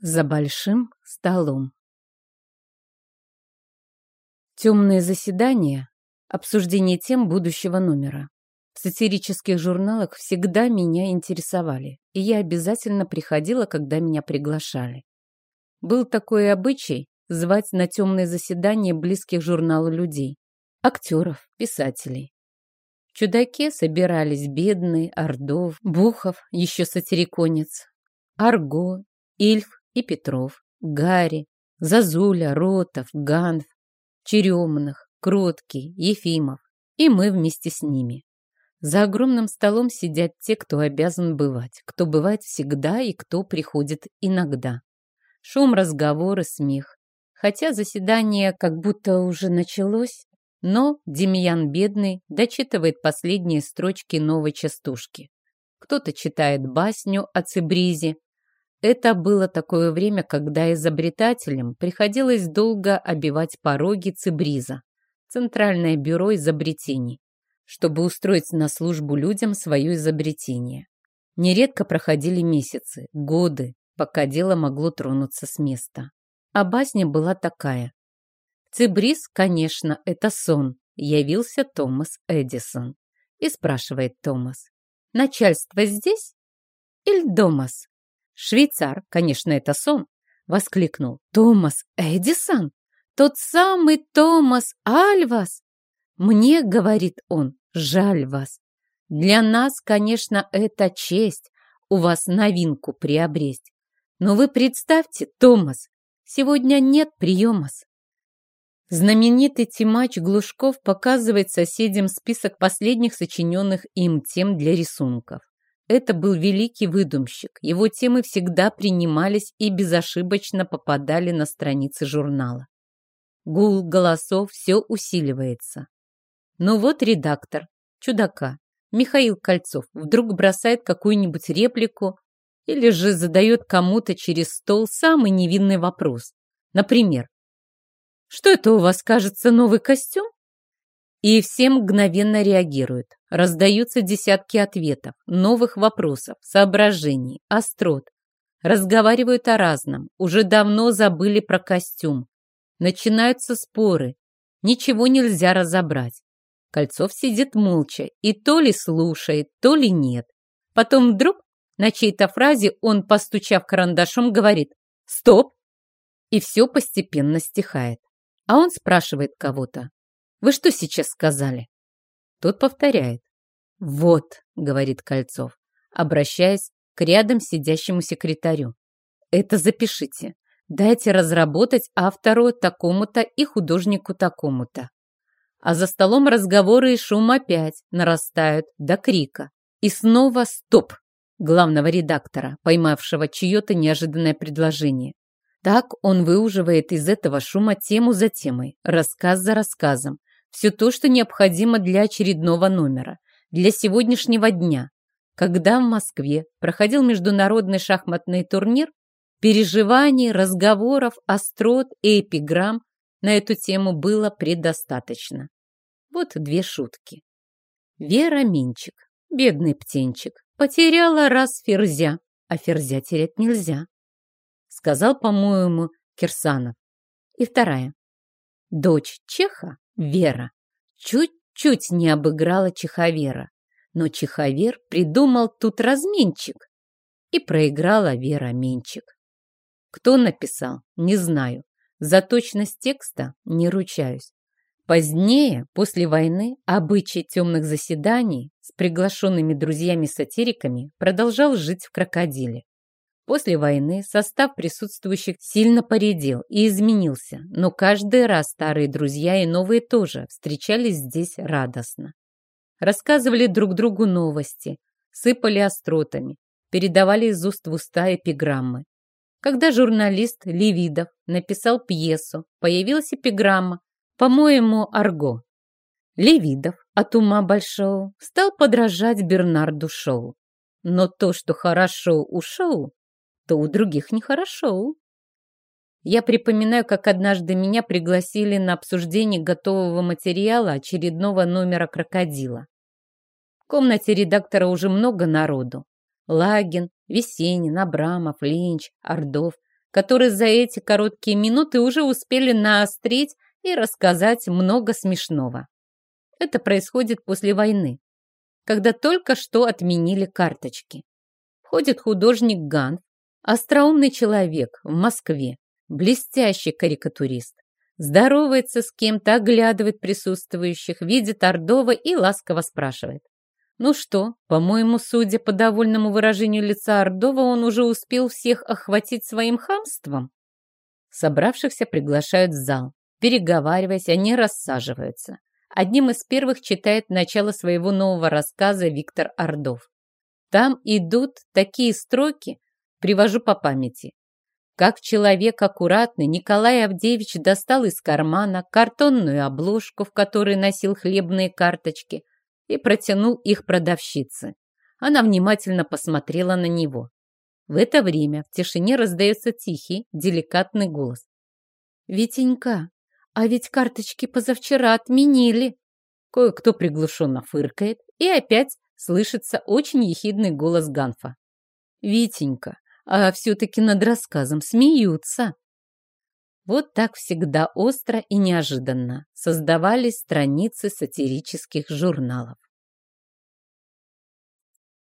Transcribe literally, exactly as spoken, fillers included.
За большим столом. Темные заседания, обсуждение тем будущего номера. В сатирических журналах всегда меня интересовали, и я обязательно приходила, когда меня приглашали. Был такой обычай звать на темные заседания близких журналу людей, актеров, писателей. В «Чудаке» собирались Бедный, Ордов, Бухов, еще сатириконец, Арго, Ильф и Петров, Гарри, Зазуля, Ротов, Ганф, Черемных, Кроткий, Ефимов, и мы вместе с ними. За огромным столом сидят те, кто обязан бывать, кто бывает всегда и кто приходит иногда. Шум, разговоры, смех. Хотя заседание как будто уже началось, но Демьян Бедный дочитывает последние строчки новой частушки. Кто-то читает басню о Цибризе. Это было такое время, когда изобретателям приходилось долго обивать пороги Цибриза, Центральное бюро изобретений, чтобы устроить на службу людям свое изобретение. Нередко проходили месяцы, годы, пока дело могло тронуться с места. А басня была такая. Цибриз, конечно, это сон, явился Томас Эдисон. И спрашивает Томас, начальство здесь или домас? Швейцар, конечно, это сон, воскликнул. Томас Эдисон? Тот самый Томас Альвас? Мне, говорит он, жаль вас. Для нас, конечно, это честь у вас новинку приобресть. Но вы представьте, Томас, сегодня нет приемас. Знаменитый Тимач Глушков показывает соседям список последних сочиненных им тем для рисунков. Это был великий выдумщик. Его темы всегда принимались и безошибочно попадали на страницы журнала. Гул голосов все усиливается. Но вот редактор «Чудака» Михаил Кольцов вдруг бросает какую-нибудь реплику или же задает кому-то через стол самый невинный вопрос. Например, «Что это у вас, кажется, новый костюм?» И все мгновенно реагируют. Раздаются десятки ответов, новых вопросов, соображений, острот. Разговаривают о разном, уже давно забыли про костюм. Начинаются споры. Ничего нельзя разобрать. Кольцов сидит молча и то ли слушает, то ли нет. Потом вдруг на чьей-то фразе он, постучав карандашом, говорит «Стоп!» И все постепенно стихает. А он спрашивает кого-то «Вы что сейчас сказали?» Тот повторяет. «Вот», — говорит Кольцов, обращаясь к рядом сидящему секретарю. «Это запишите. Дайте разработать автору такому-то и художнику такому-то». А за столом разговоры и шум опять нарастают до крика. И снова стоп главного редактора, поймавшего чье-то неожиданное предложение. Так он выуживает из этого шума тему за темой, рассказ за рассказом, все то, что необходимо для очередного номера, для сегодняшнего дня. Когда в Москве проходил международный шахматный турнир, переживаний, разговоров, острот и эпиграмм на эту тему было предостаточно. Вот две шутки. Вера Минчик, бедный птенчик, потеряла раз ферзя, а ферзя терять нельзя, сказал, по-моему, Кирсанов. И вторая. Дочь Чеха, Вера, чуть-чуть не обыграла Чеховера, но Чеховер придумал тут разменчик, и проиграла Вера Менчик. Кто написал, не знаю, за точность текста не ручаюсь. Позднее, после войны, обычай темных заседаний с приглашенными друзьями-сатириками продолжал жить в «Крокодиле». После войны состав присутствующих сильно поредел и изменился, но каждый раз старые друзья и новые тоже встречались здесь радостно. Рассказывали друг другу новости, сыпали остротами, передавали из уст в уста эпиграммы. Когда журналист Левидов написал пьесу, появилась эпиграмма, по-моему, Арго. Левидов от ума большого стал подражать Бернарду Шоу. Но то, что хорошо у Шоу, то у других нехорошо. Я припоминаю, как однажды меня пригласили на обсуждение готового материала очередного номера «Крокодила». В комнате редактора уже много народу. Лагин, Весенин, Абрамов, Ленч, Ордов. которые за эти короткие минуты уже успели наострить и рассказать много смешного. Это происходит после войны, когда только что отменили карточки. Входит художник Ганф, остроумный человек в Москве, блестящий карикатурист. Здоровается с кем-то, оглядывает присутствующих, видит Ордова и ласково спрашивает. Ну что, по-моему, судя по довольному выражению лица Ордова, он уже успел всех охватить своим хамством? Собравшихся приглашают в зал. Переговариваясь, они рассаживаются. Одним из первых читает начало своего нового рассказа Виктор Ордов. Там идут такие строки, привожу по памяти. Как человек аккуратный, Николай Авдеевич достал из кармана картонную обложку, в которой носил хлебные карточки, и протянул их продавщице. Она внимательно посмотрела на него. В это время в тишине раздается тихий, деликатный голос. «Витенька, а ведь карточки позавчера отменили!» Кое-кто приглушенно фыркает, и опять слышится очень ехидный голос Ганфа. «Витенька, а все-таки над рассказом смеются!» Вот так всегда остро и неожиданно создавались страницы сатирических журналов.